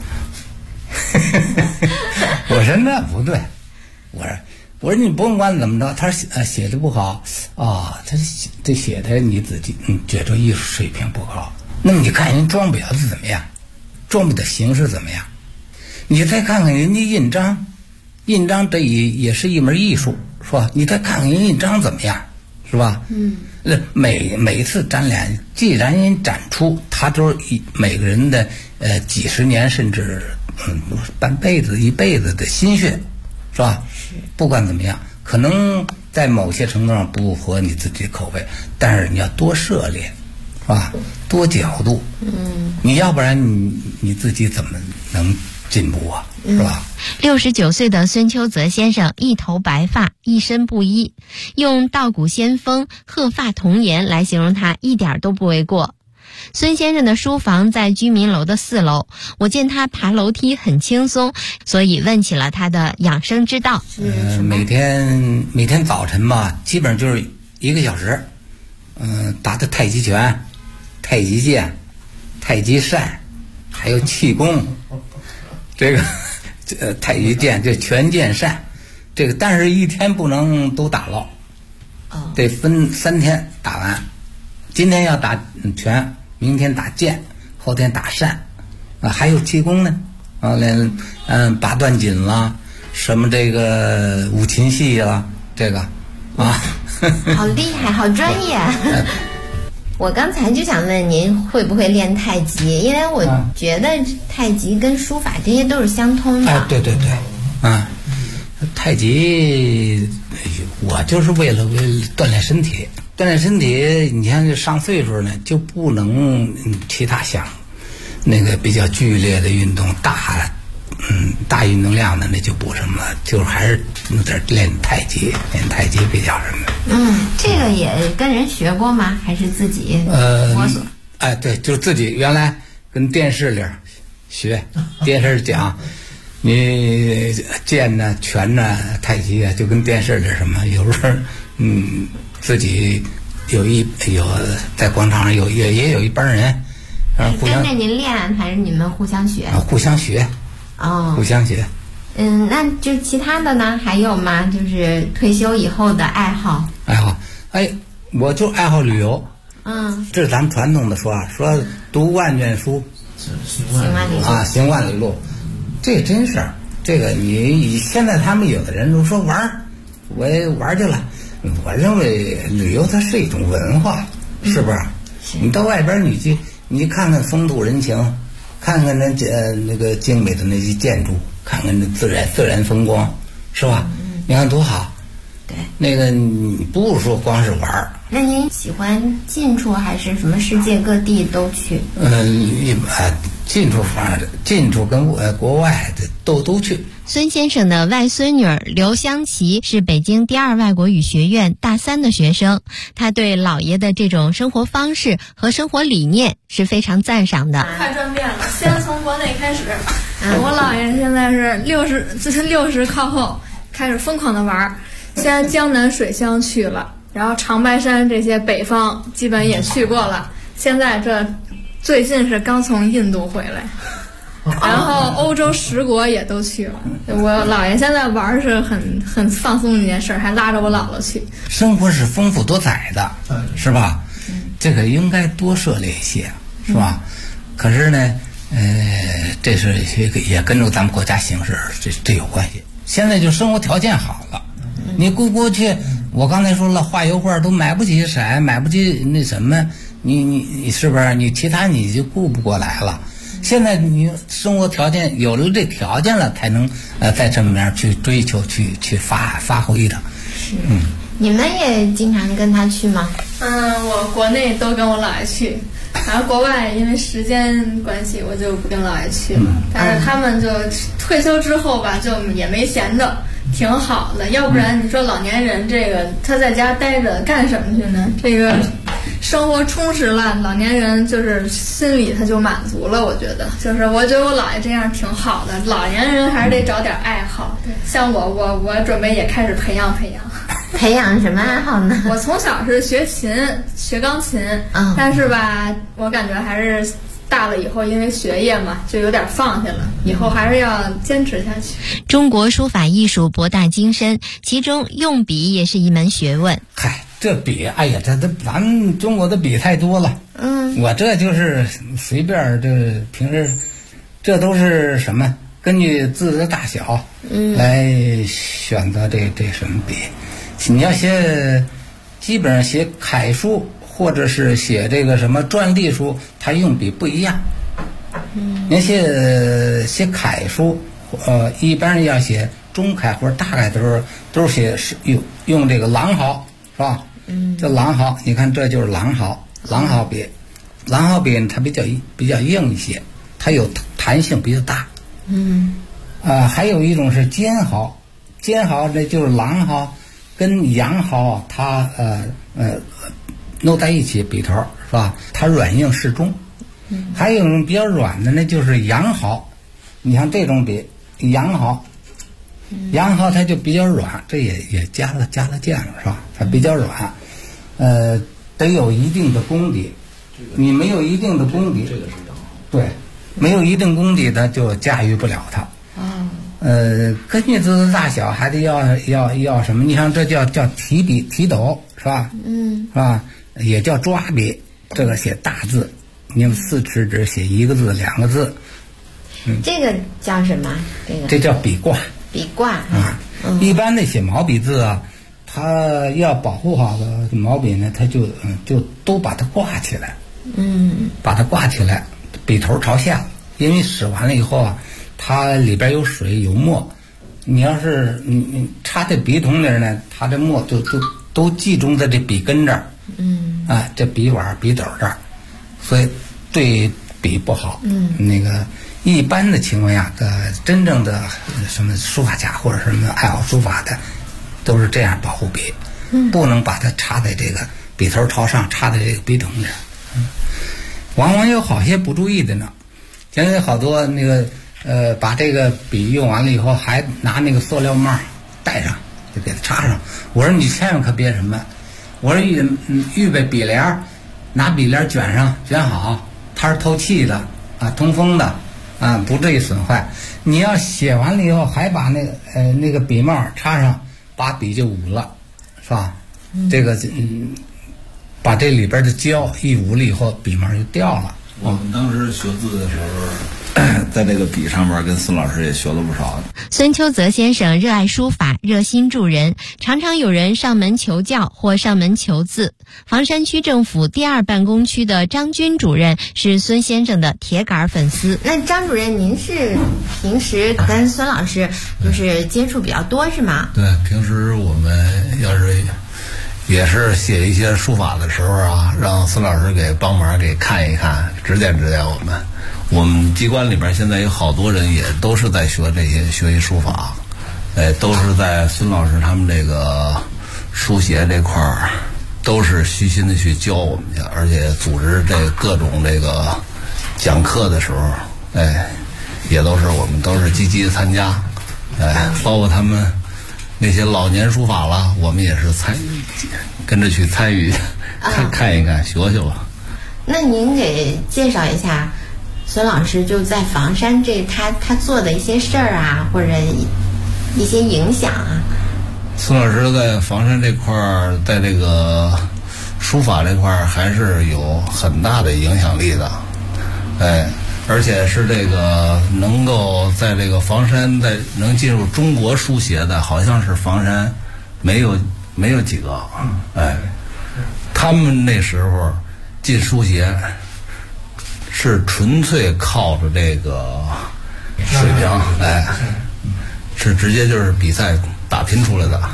Speaker 11: 我说那不对，我说你甭管怎么着，他说写的不好他这写的你自己觉着艺术水平不高，那么你看人装裱的怎么样，装裱的形式怎么样，你再看看人家印章这也是一门艺术，是吧？你再看看人印章怎么样，是吧？每次展览，既然人展出，他都是每个人的几十年甚至半辈子一辈子的心血，是吧？不管怎么样，可能在某些程度上不符合你自己的口味，但是你要多涉猎，是吧？多角度，你要不然你自己怎么能进步啊？是吧
Speaker 10: ？69岁的孙秋泽先生一头白发，一身布衣，用道骨仙风、鹤发童颜来形容他一点都不为过。孙先生的书房在居民楼的4楼，我见他爬楼梯很轻松，所以问起了他的养生之道。
Speaker 11: 每天早晨吧，基本上就是1个小时，打的太极拳、太极剑、太极扇，还有气功，这个太极剑就拳剑扇，这个但是一天不能都打了，得分3天打完。今天要打拳，明天打剑，后天打扇，还有气功呢，拔断锦啦，什么这个五禽戏啦，这个
Speaker 10: 好厉害，好专业。我刚才就想问您会不会练太极，因为我觉得太极跟书法这些都是相通的。
Speaker 11: 哎，对，太极我就是为了锻炼身体。锻炼身体，你看这上岁数呢，就不能其他项那个比较剧烈的运动，大运动量的那就不什么，就是还是那点练太极比较什么。
Speaker 10: 这个也跟人学过吗？还是自己摸索？
Speaker 11: 哎，对，就是自己原来跟电视里学，电视讲，你剑呢、拳呢、太极啊，就跟电视里什么，有时候自己有在广场上也有一帮人，
Speaker 10: 是跟着您练还是你们互相学？
Speaker 11: 互相学。互相学。
Speaker 10: 那就其他的呢？还有吗？就是退休以后的爱好。
Speaker 11: 我就爱好旅游。这是咱们传统的说读万卷书，行万里路。这真是这个，你现在他们有的人都说玩，我也玩去了。我认为旅游它是一种文化，是不是？你到外边你看看风土人情，看看那个精美的那些建筑，看看那自然风光，是吧？你看多好。
Speaker 10: 对，
Speaker 11: 那个你不是说光是玩。
Speaker 10: 那您喜欢近处还是什么世界各地都去？近处跟国外的都去。 孙先生的外孙女刘香琪是北京第2外国语学院大3的学生，她对姥爷的这种生活方式和生活理念是非常赞赏的。
Speaker 13: 快转变了，先从国内开始。我姥爷现在是60靠后开始疯狂的玩，现在江南水乡去了，然后长白山这些北方基本也去过了，现在这最近是刚从印度回来。然后欧洲10国也都去了。我姥爷现在玩是很放松的一件事，还拉着我姥姥去。
Speaker 11: 生活是丰富多彩的，是吧？这个应该多涉猎一些，是吧？可是呢，这是也跟着咱们国家形势这有关系。现在就生活条件好了，你过去我刚才说了，画油画都买不起色，买不起那什么，你是不是？你其他你就顾不过来了。现在你生活条件有了这条件了，才能在这面去追求去发挥的。
Speaker 10: 你们也经常跟他去吗？
Speaker 13: 我国内都跟我姥爷去，然后国外因为时间关系我就不跟姥爷去了。但是他们就退休之后吧，就也没闲着，挺好的。要不然你说老年人这个他在家待着干什么去呢？这个生活充实了，老年人就是心里他就满足了。我觉得我觉得我姥爷这样挺好的。老年人还是得找点爱好。像我准备也开始培养。
Speaker 10: 培养什么爱好呢？
Speaker 13: 我从小是学钢琴，但是吧，我感觉还是大了以后，因为学业嘛，就有点放下了。以后还是要坚持下去。
Speaker 10: 中国书法艺术博大精深，其中用笔也是一门学问。
Speaker 11: 这笔，哎呀，咱们中国的笔太多了。我这就是随便，这平时这都是什么？根据字的大小来选择这什么笔。你要基本上写楷书或者是写这个什么篆隶书，它用笔不一样。你写楷书，一般要写中楷或者大楷的时候，都是用这个狼毫，是吧？这狼毫，你看这就是狼毫笔。狼毫笔它比较硬一些，它有弹性比较大。还有一种是尖毫，尖毫这就是狼毫跟羊毫，它弄在一起笔头，是吧？它软硬适中。还有一种比较软的呢，就是羊毫。你像这种笔，羊毫它就比较软，这也加了键了，是吧？它比较软，得有一定的功底。你没有一定的功底，对，没有一定功底的就驾驭不了它。根据字的大小还得要什么？你看这叫提斗，是吧？是吧？也叫抓笔，这个写大字，你用4尺纸写1个字、2个字。
Speaker 10: 这个叫什么？
Speaker 11: 这叫笔挂。
Speaker 10: 笔挂
Speaker 11: 一般的写毛笔字啊， 他要保护好的毛笔呢，他就都把它挂起来，把它挂起来，笔头朝下，因为使完了以后啊，它里边有水有墨，你要是你插在笔筒里呢，它的墨都集中在这笔根这儿，这笔碗笔斗这儿，所以对笔不好。那个一般的情况下，真正的什么书法家或者什么爱好书法的，都是这样保护笔，不能把它插在这个笔头朝上，插在这个笔筒这儿。往往有好些不注意的呢，现在好多那个把这个笔用完了以后，还拿那个塑料帽戴上，就给它插上。我说你千万可别什么，我说预备笔帘，拿笔帘卷上卷好，它是透气的啊，通风的啊，不至于损坏。你要写完了以后还把那个笔帽插上，把笔就捂了，是吧？这个把这里边的胶一捂了以后，笔帽就掉了。
Speaker 12: 我们当时学字的时候，在这个笔上面跟孙老师也学了不少。
Speaker 10: 孙秋泽先生热爱书法，热心助人，常常有人上门求教或上门求字。房山区政府第2办公区的张军主任是孙先生的铁杆粉丝。
Speaker 14: 那张主任，您是平时跟孙老师就是接触比较多是吗？
Speaker 9: 对，平时我们要是也是写一些书法的时候啊，让孙老师给帮忙给看一看，指点指点我们。我们机关里边现在有好多人也都是在学习书法，都是在孙老师他们这个书写这块儿，都是虚心的去教我们去，而且组织这各种这个讲课的时候，也都是我们都是积极的参加，包括他们那些老年书法了，我们也是跟着去参与，看一看，学学吧。
Speaker 14: 那您给介绍一下孙老师就在房山他做的一些事儿啊，或者一些影响啊。
Speaker 9: 孙老师在房山这块儿，在这个书法这块儿还是有很大的影响力的，而且是这个能够在这个房山能进入中国书协的，好像是房山没有几个，他们那时候进书协是纯粹靠着这个水平，是直接就是比赛打拼出来的，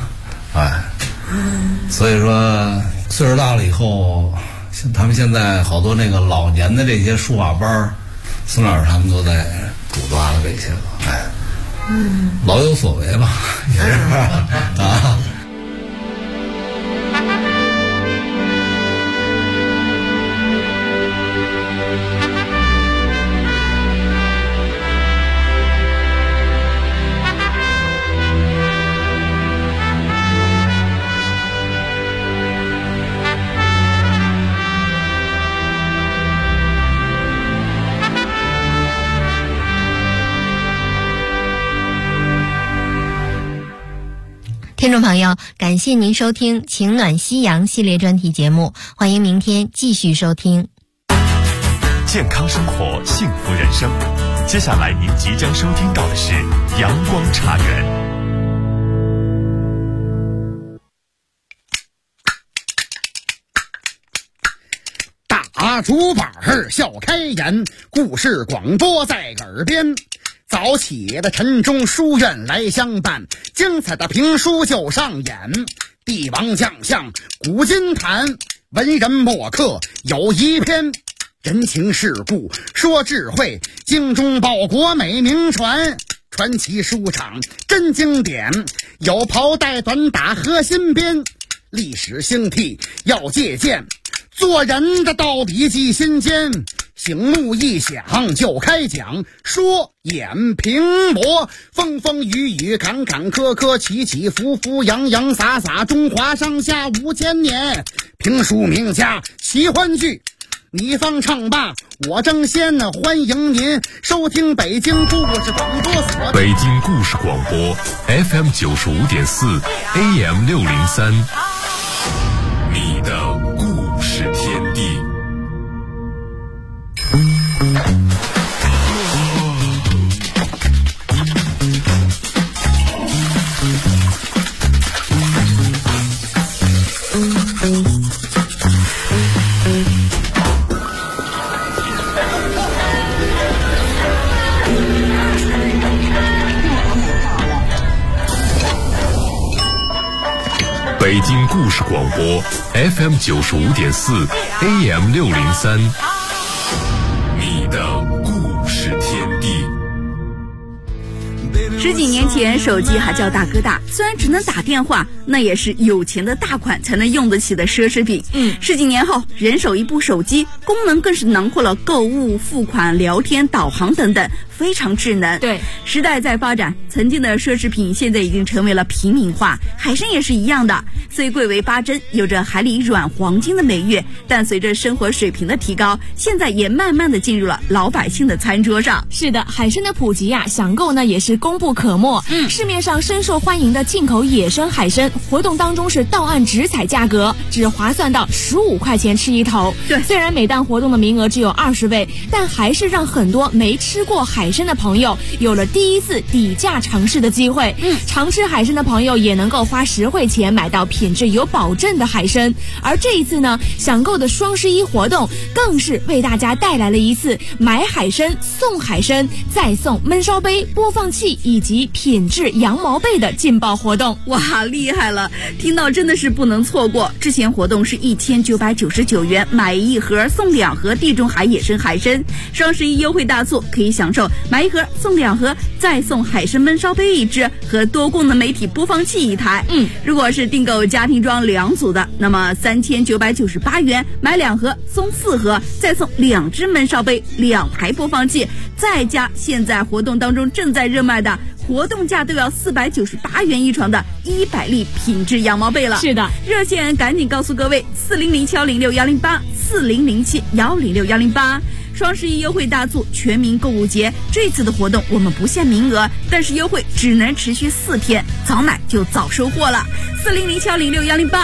Speaker 9: 所以说岁数大了以后，他们现在好多那个老年的这些书法班，孙老师他们都在主抓了这些个，老有所为吧，也是啊。
Speaker 10: 听众朋友，感谢您收听情暖夕阳系列专题节目，欢迎明天继续收听。
Speaker 15: 健康生活，幸福人生。接下来您即将收听到的是阳光茶园。
Speaker 16: 大竹板笑开颜，故事广播在耳边。早起的晨钟书院来相伴，精彩的评书就上演。帝王将相古今谈，文人墨客有一篇。人情世故说智慧，精忠报国美名传。传奇书场真经典，有袍带短打和新编。历史兴替要借鉴，做人的道理记心间。醒目一响就开讲，说演评驳，风风雨雨坎坎坷坷，起起伏伏洋洋洒洒，中华上下5000年。评书名家奇欢剧，你方唱罢我争先，欢迎您收听北京故事广播所。
Speaker 15: 北京故事广播 FM 95.4 AM 603，你的故事天地。 北京故事广播 FM 95.4 AM 603，你的故事天地。
Speaker 17: 十几年前，手机还叫大哥大，虽然只能打电话，那也是有钱的大款才能用得起的奢侈品。十几年后，人手一部手机，功能更是囊括了购物、付款、聊天、导航等等，非常智能。
Speaker 18: 对，
Speaker 17: 时代在发展，曾经的奢侈品现在已经成为了平民化。海参也是一样的，虽贵为8珍，有着海里软黄金的美誉，但随着生活水平的提高，现在也慢慢的进入了老百姓的餐桌上。
Speaker 18: 是的，海参的普及呀，想购呢也是功不可没。市面上深受欢迎的进口野生海参，活动当中是到岸直采价格，只划算到15块钱吃一头。
Speaker 17: 对，
Speaker 18: 虽然每档活动的名额只有20位，但还是让很多没吃过海参的朋友有了第一次底价尝试的机会。常吃海参的朋友也能够花实惠钱买到品质有保证的海参。而这一次呢，想购的双11活动更是为大家带来了一次买海参送海参，再送焖烧杯、播放器以及品质羊毛被的劲爆活动。
Speaker 17: 哇，厉害了，听到真的是不能错过。之前活动是1999元买1盒送2盒地中海野生海参，双11优惠大促，可以享受买1盒送2盒，再送海参焖烧杯1只和多功能媒体播放器1台。如果是订购家庭装2组的，那么3998元买2盒送4盒，再送2只焖烧杯、2台播放器，再加现在活动当中正在热卖的活动价都要498元一床的100粒品质羊毛被了。
Speaker 18: 是的，
Speaker 17: 热线赶紧告诉各位，4007106108 4007106108。双11优惠大促，全民购物节，这次的活动我们不限名额，但是优惠只能持续4天，早买就早收获了。4007106108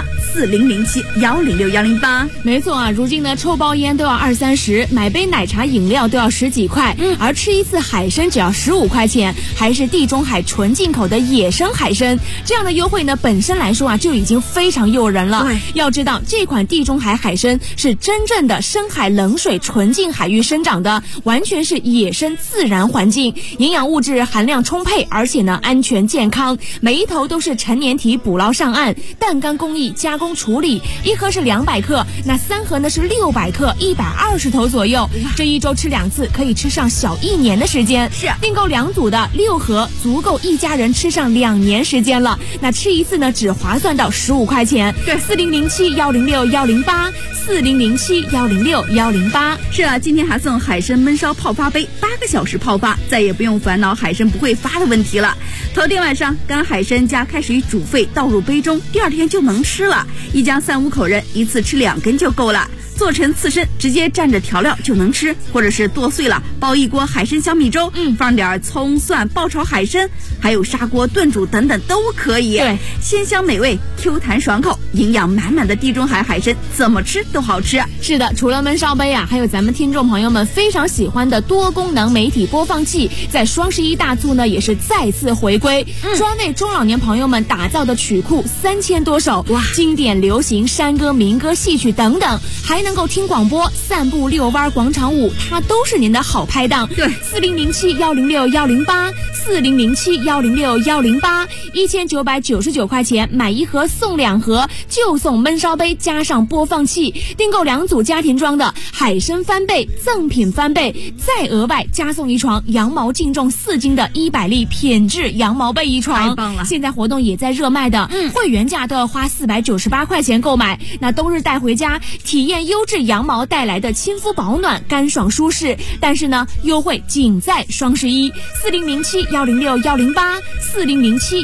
Speaker 17: 4007106108。
Speaker 18: 没错啊，如今呢抽包烟都要20-30，买杯奶茶饮料都要10几块，而吃一次海参只要15块钱，还是地中海纯进口的野生海参。这样的优惠呢本身来说啊就已经非常诱人了。要知道这款地中海海参是真正的深海冷水纯净海域生长的，完全是野生自然环境，营养物质含量充沛，而且呢安全健康，每一头都是成年体捕捞上岸，淡干工艺加工处理，1盒是200克，那3盒呢是600克，120头左右，这一周吃2次可以吃上小1年的时间。
Speaker 17: 是
Speaker 18: 订购2组的6盒足够一家人吃上2年时间了，那吃一次呢只划算到15块钱。
Speaker 17: 对
Speaker 18: ，4007106108 4007106108。
Speaker 17: 是啊，今天还送海参焖烧泡发杯，8个小时泡发，再也不用烦恼海参不会发的问题了。头天晚上干海参加开水煮沸，倒入杯中，第2天就能吃了。一家3-5口人，一次吃2根就够了。做成刺身，直接蘸着调料就能吃，或者是剁碎了煲一锅海参小米粥，放点葱蒜爆炒海参，还有砂锅炖煮等等都可以。
Speaker 18: 对，
Speaker 17: 鲜香美味，Q 弹爽口，营养满满的地中海海参，怎么吃都好吃。
Speaker 18: 是的，除了焖烧杯啊，还有咱们听众朋友们非常喜欢的多功能媒体播放器，在双11大促呢也是再次回归，专为中老年朋友们打造的曲库3000多首，哇，经典流行山歌民歌戏曲等等，还能够听广播、散步、遛弯、广场舞，它都是您的好拍档。
Speaker 17: 对
Speaker 18: ，4007106108 4007106108 1999块钱买1盒送2盒，就送焖烧杯加上播放器。订购2组家庭装的海参翻倍赠品翻倍，再额外加送1床羊毛净重4斤的100粒品质羊毛被1床。
Speaker 17: 太棒了！
Speaker 18: 现在活动也在热卖的，会员价都要花498块钱购买。那冬日带回家，体验优质羊毛带来的亲肤保暖、干爽舒适。但是呢，优惠仅在双11，4007106108 4007